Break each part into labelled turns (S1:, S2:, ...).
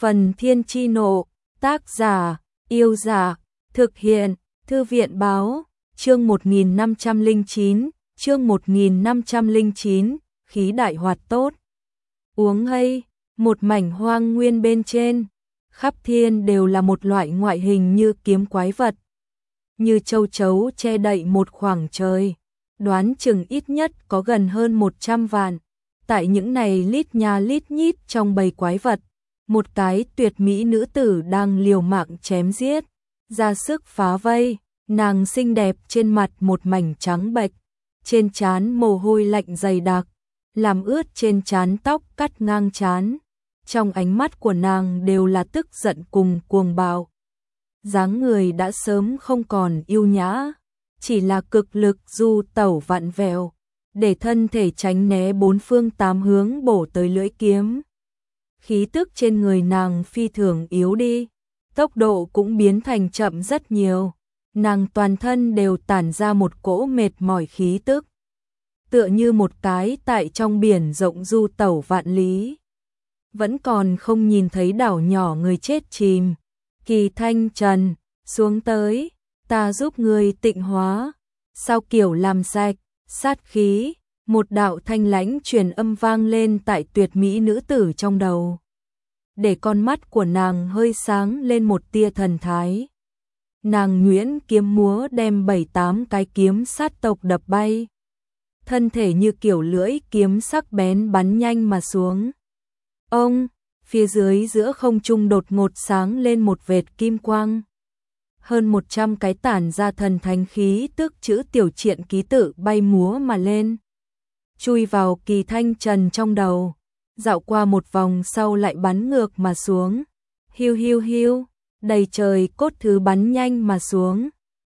S1: Phần Thiên Chi Nộ, tác giả, Yêu Giả, thực hiện, Thư viện Báo, chương 1509, chương 1509, khí đại hoạt tốt. Uống hay, một mảnh hoang nguyên bên trên, khắp thiên đều là một loại ngoại hình như kiếm quái vật, như châu chấu che đậy một khoảng trời, đoán chừng ít nhất có gần hơn 100 vạn. Tại những này lít nha lít nhít trong bầy quái vật, một cái tuyệt mỹ nữ tử đang liều mạng chém giết, ra sức phá vây, nàng xinh đẹp trên mặt một mảnh trắng bệch, trên trán mồ hôi lạnh dày đặc, làm ướt trên trán tóc cắt ngang trán. Trong ánh mắt của nàng đều là tức giận cùng cuồng bạo. Dáng người đã sớm không còn yêu nhã, chỉ là cực lực du tẩu vặn vẹo, để thân thể tránh né bốn phương tám hướng bổ tới lưỡi kiếm. Khí tức trên người nàng phi thường yếu đi, tốc độ cũng biến thành chậm rất nhiều, nàng toàn thân đều tản ra một cỗ mệt mỏi khí tức, tựa như một cái tại trong biển rộng du tẩu vạn lý. Vẫn còn không nhìn thấy đảo nhỏ người chết chìm. Kỳ Thanh Trần, xuống tới, ta giúp người tịnh hóa. Sao kiểu làm sạch, sát khí, một đạo thanh lãnh truyền âm vang lên tại tuyệt mỹ nữ tử trong đầu. Để con mắt của nàng hơi sáng lên một tia thần thái. Nàng nhuyễn kiếm múa đem 7-8 cái kiếm sát tộc đập bay. Thân thể như kiểu lưỡi kiếm sắc bén bắn nhanh mà xuống. Ông, phía dưới giữa không trung đột ngột sáng lên một vệt kim quang. Hơn 100 cái tản ra thần thánh khí tức chữ tiểu triện ký tự bay múa mà lên. Chui vào Kỳ Thanh Trần trong đầu, dạo qua một vòng sau lại bắn ngược mà xuống. Hiu hiu hiu, đầy trời cốt thứ bắn nhanh mà xuống,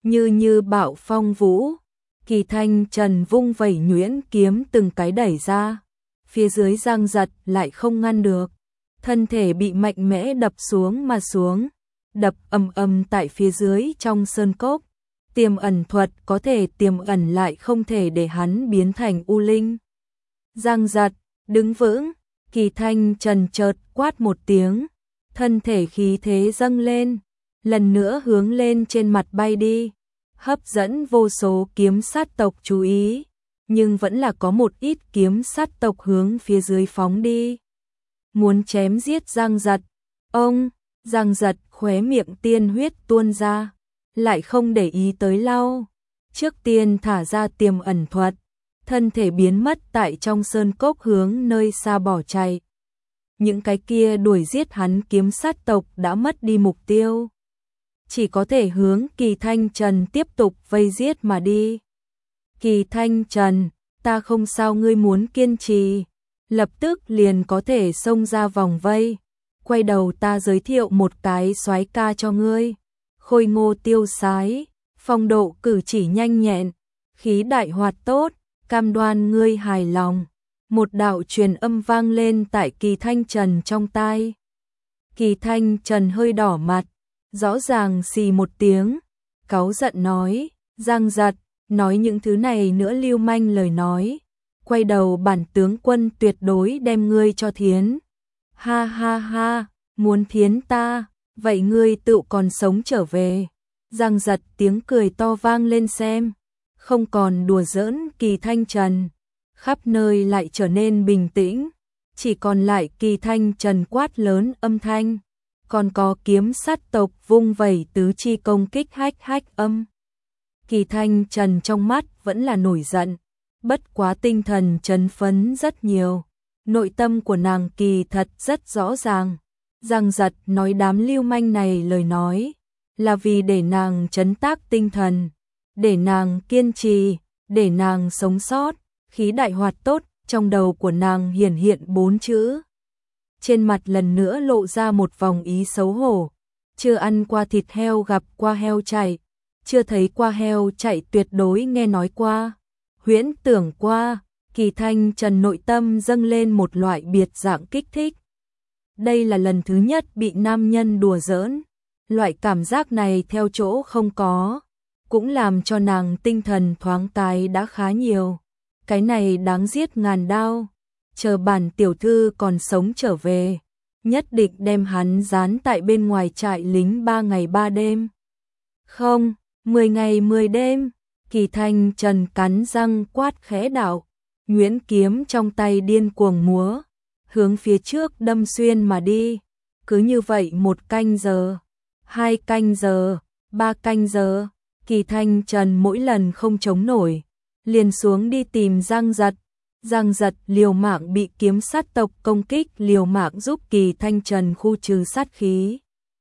S1: như bạo phong vũ. Kỳ Thanh Trần vung vẩy nhuyễn kiếm từng cái đẩy ra. Phía dưới giang giật lại không ngăn được, thân thể bị mạnh mẽ đập xuống mà xuống, đập ầm tại phía dưới trong sơn cốc. Tiềm ẩn thuật có thể tiềm ẩn lại không thể để hắn biến thành u linh. Giang giật, đứng vững, Kỳ Thanh Trần chợt quát một tiếng, thân thể khí thế dâng lên, lần nữa hướng lên trên mặt bay đi, hấp dẫn vô số kiếm sát tộc chú ý. Nhưng vẫn là có một ít kiếm sát tộc hướng phía dưới phóng đi, muốn chém giết Giang Giật. Ông, Giang Giật khóe miệng tiên huyết tuôn ra, lại không để ý tới lau, trước tiên thả ra tiềm ẩn thuật, thân thể biến mất tại trong sơn cốc hướng nơi xa bỏ chạy. Những cái kia đuổi giết hắn kiếm sát tộc đã mất đi mục tiêu, chỉ có thể hướng Kỳ Thanh Trần tiếp tục vây giết mà đi. Kỳ Thanh Trần, ta không sao, ngươi muốn kiên trì, lập tức liền có thể xông ra vòng vây. Quay đầu ta giới thiệu một cái soái ca cho ngươi. Khôi ngô tiêu sái, phong độ cử chỉ nhanh nhẹn, khí đại hoạt tốt, cam đoan ngươi hài lòng. Một đạo truyền âm vang lên tại Kỳ Thanh Trần trong tai. Kỳ Thanh Trần hơi đỏ mặt, rõ ràng xì một tiếng, cáu giận nói, Giang Giật, nói những thứ này nữa lưu manh lời nói, quay đầu bản tướng quân tuyệt đối đem ngươi cho thiến. Ha ha ha, muốn thiến ta, vậy ngươi tự còn sống trở về. Giang Giật tiếng cười to vang lên xem, không còn đùa giỡn Kỳ Thanh Trần, khắp nơi lại trở nên bình tĩnh, chỉ còn lại Kỳ Thanh Trần quát lớn âm thanh, còn có kiếm sát tộc vung vẩy tứ chi công kích hách âm. Kỳ Thanh Trần trong mắt vẫn là nổi giận, bất quá tinh thần trấn phấn rất nhiều. Nội tâm của nàng kỳ thật rất rõ ràng. Giang Giật nói đám lưu manh này lời nói, là vì để nàng trấn tác tinh thần, để nàng kiên trì, để nàng sống sót, khí đại hoạt tốt. Trong đầu của nàng hiện 4 chữ. Trên mặt lần nữa lộ ra một vòng ý xấu hổ. Chưa ăn qua thịt heo gặp qua heo chạy, chưa thấy qua heo chạy tuyệt đối nghe nói qua, huyễn tưởng qua. Kỳ Thanh Trần nội tâm dâng lên một loại biệt dạng kích thích. Đây là lần thứ nhất bị nam nhân đùa giỡn, loại cảm giác này theo chỗ không có, cũng làm cho nàng tinh thần thoáng cái đã khá nhiều. Cái này đáng giết ngàn đao, chờ bản tiểu thư còn sống trở về, nhất định đem hắn dán tại bên ngoài trại lính 3 ngày 3 đêm. Không, 10 ngày 10 đêm. Kỳ Thanh Trần cắn răng quát khẽ đạo, nhuyễn kiếm trong tay điên cuồng múa, hướng phía trước đâm xuyên mà đi. Cứ như vậy 1 canh giờ, 2 canh giờ, 3 canh giờ, Kỳ Thanh Trần mỗi lần không chống nổi, liền xuống đi tìm Giang Giật. Giang Giật liều mạng bị kiếm sát tộc công kích, liều mạng giúp Kỳ Thanh Trần khu trừ sát khí.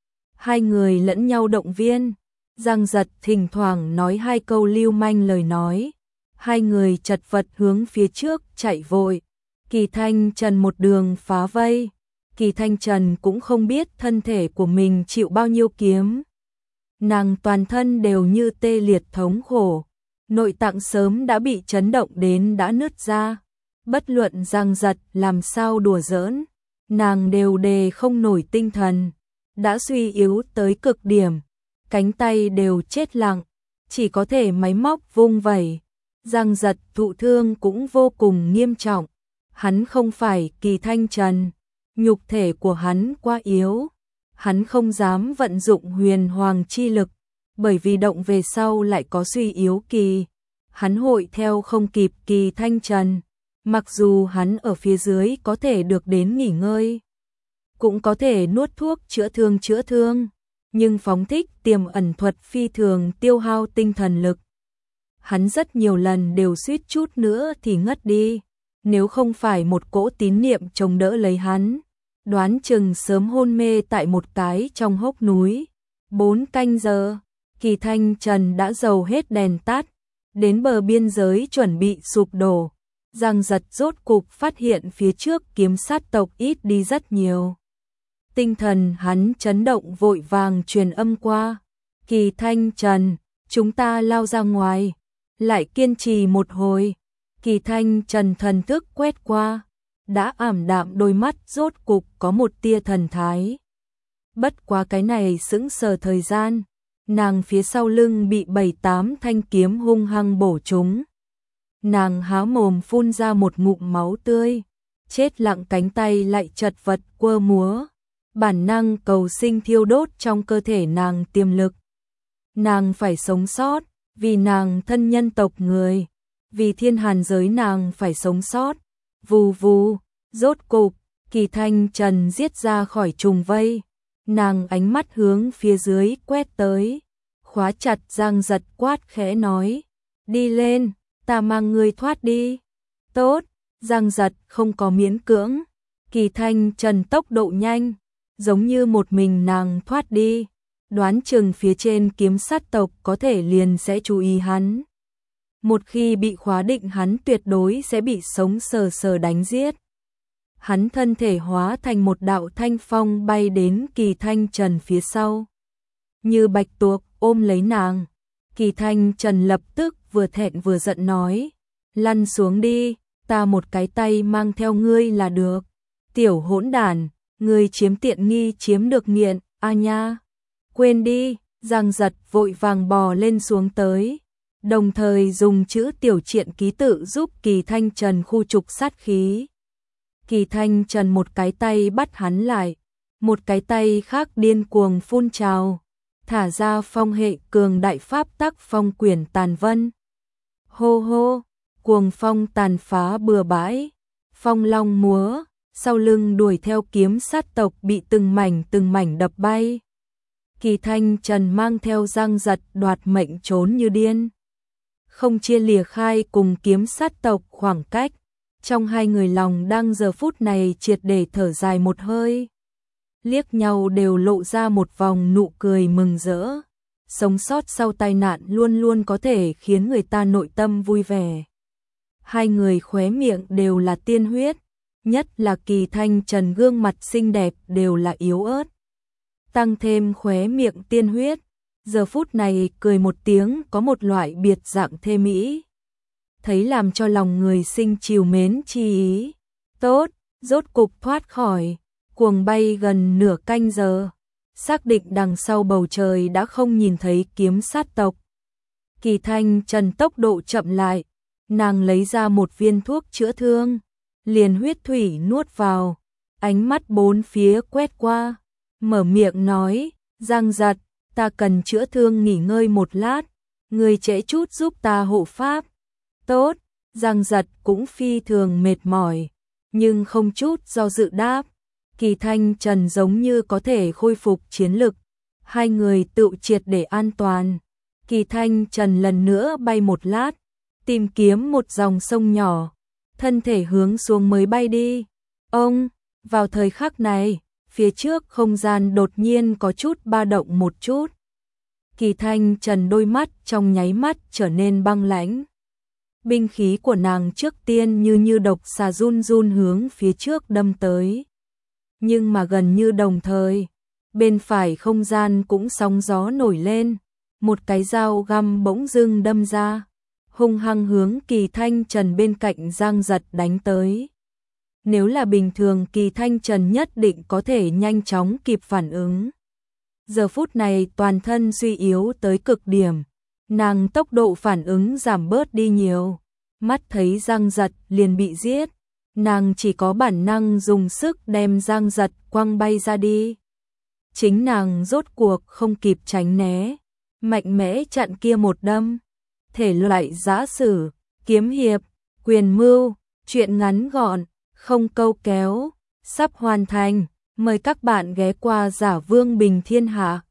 S1: Hai người lẫn nhau động viên, Giang Giật thỉnh thoảng nói 2 câu lưu manh lời nói. Hai người chật vật hướng phía trước chạy vội. Kỳ Thanh Trần một đường phá vây. Kỳ Thanh Trần cũng không biết thân thể của mình chịu bao nhiêu kiếm. Nàng toàn thân đều như tê liệt thống khổ. Nội tạng sớm đã bị chấn động đến đã nứt ra. Bất luận Giang Giật làm sao đùa giỡn, nàng đều đề không nổi tinh thần. Đã suy yếu tới cực điểm, cánh tay đều chết lặng, chỉ có thể máy móc vung vẩy. Giang Giật thụ thương cũng vô cùng nghiêm trọng. Hắn không phải Kỳ Thanh Trần, nhục thể của hắn quá yếu. Hắn không dám vận dụng huyền hoàng chi lực, bởi vì động về sau lại có suy yếu kỳ. Hắn hội theo không kịp Kỳ Thanh Trần. Mặc dù hắn ở phía dưới có thể được đến nghỉ ngơi, cũng có thể nuốt thuốc chữa thương, nhưng phóng thích tiềm ẩn thuật phi thường tiêu hao tinh thần lực. Hắn rất nhiều lần đều suýt chút nữa thì ngất đi, nếu không phải một cỗ tín niệm chống đỡ lấy hắn, đoán chừng sớm hôn mê tại một cái trong hốc núi. 4 canh giờ, Kỳ Thanh Trần đã dầu hết đèn tắt, đến bờ biên giới chuẩn bị sụp đổ. Giang Giật rốt cục phát hiện phía trước kiếm sát tộc ít đi rất nhiều. Tinh thần hắn chấn động vội vàng truyền âm qua. Kỳ Thanh Trần, chúng ta lao ra ngoài. Lại kiên trì một hồi. Kỳ Thanh Trần thần thức quét qua. Đã ảm đạm đôi mắt rốt cục có một tia thần thái. Bất quá cái này sững sờ thời gian. Nàng phía sau lưng bị 7-8 thanh kiếm hung hăng bổ trúng. Nàng há mồm phun ra một ngụm máu tươi, chết lặng, cánh tay lại chật vật quơ múa. Bản năng cầu sinh thiêu đốt trong cơ thể nàng tiềm lực. Nàng phải sống sót, vì nàng thân nhân tộc người, vì thiên hàn giới nàng phải sống sót. Vù vù, rốt cục, Kỳ Thanh Trần giết ra khỏi trùng vây. Nàng ánh mắt hướng phía dưới quét tới, khóa chặt Giang Giật, quát khẽ nói, đi lên. Ta mang ngươi thoát đi. Tốt, Giang Giật không có miễn cưỡng. Kỳ Thanh Trần tốc độ nhanh, giống như một mình nàng thoát đi. Đoán chừng phía trên kiếm sát tộc có thể liền sẽ chú ý hắn. Một khi bị khóa định hắn tuyệt đối sẽ bị sống sờ sờ đánh giết. Hắn thân thể hóa thành một đạo thanh phong bay đến Kỳ Thanh Trần phía sau. Như bạch tuộc ôm lấy nàng. Kỳ Thanh Trần lập tức vừa thẹn vừa giận nói, lăn xuống đi, ta một cái tay mang theo ngươi là được. Tiểu hỗn đản, ngươi chiếm tiện nghi chiếm được nghiện, a nha. Quên đi, Giang Giật vội vàng bò lên xuống tới, đồng thời dùng chữ tiểu triện ký tự giúp Kỳ Thanh Trần khu trục sát khí. Kỳ Thanh Trần một cái tay bắt hắn lại, một cái tay khác điên cuồng phun trào, thả ra phong hệ cường đại pháp tắc phong quyển tàn vân. Hô hô, cuồng phong tàn phá bừa bãi, phong long múa, sau lưng đuổi theo kiếm sát tộc bị từng mảnh đập bay. Kỳ Thanh Trần mang theo Giang Giật đoạt mệnh trốn như điên. Không chia lìa khai cùng kiếm sát tộc khoảng cách, trong hai người lòng đang giờ phút này triệt để thở dài một hơi. Liếc nhau đều lộ ra một vòng nụ cười mừng rỡ. Sống sót sau tai nạn luôn luôn có thể khiến người ta nội tâm vui vẻ. Hai người khóe miệng đều là tiên huyết, nhất là Kỳ Thanh Trần gương mặt xinh đẹp đều là yếu ớt. Tăng thêm khóe miệng tiên huyết, giờ phút này cười một tiếng có một loại biệt dạng thê mỹ. Thấy làm cho lòng người sinh trìu mến chi ý. Tốt, rốt cục thoát khỏi, cuồng bay gần nửa canh giờ. Xác định đằng sau bầu trời đã không nhìn thấy kiếm sát tộc. Kỳ Thanh Trần tốc độ chậm lại, nàng lấy ra một viên thuốc chữa thương, liền huyết thủy nuốt vào, ánh mắt bốn phía quét qua, mở miệng nói, Giang Giật, ta cần chữa thương nghỉ ngơi một lát, người trễ chút giúp ta hộ pháp. Tốt, Giang Giật cũng phi thường mệt mỏi, nhưng không chút do dự đáp. Kỳ Thanh Trần giống như có thể khôi phục chiến lực, hai người tự triệt để an toàn. Kỳ Thanh Trần lần nữa bay một lát, tìm kiếm một dòng sông nhỏ, thân thể hướng xuống mới bay đi. Ông, vào thời khắc này, phía trước không gian đột nhiên có chút ba động một chút. Kỳ Thanh Trần đôi mắt trong nháy mắt trở nên băng lãnh. Binh khí của nàng trước tiên như độc xà run run hướng phía trước đâm tới. Nhưng mà gần như đồng thời, bên phải không gian cũng sóng gió nổi lên, một cái dao găm bỗng dưng đâm ra, hung hăng hướng Kỳ Thanh Trần bên cạnh Giang Giật đánh tới. Nếu là bình thường Kỳ Thanh Trần nhất định có thể nhanh chóng kịp phản ứng. Giờ phút này toàn thân suy yếu tới cực điểm, nàng tốc độ phản ứng giảm bớt đi nhiều, mắt thấy Giang Giật liền bị giết, nàng chỉ có bản năng dùng sức đem Giang Giật quăng bay ra đi. Chính nàng rốt cuộc không kịp tránh né, mạnh mẽ chặn kia một đâm. Thể loại giã sử, kiếm hiệp, quyền mưu, truyện ngắn gọn, không câu kéo, sắp hoàn thành. Mời các bạn ghé qua Giả Vương Bình Thiên Hạ.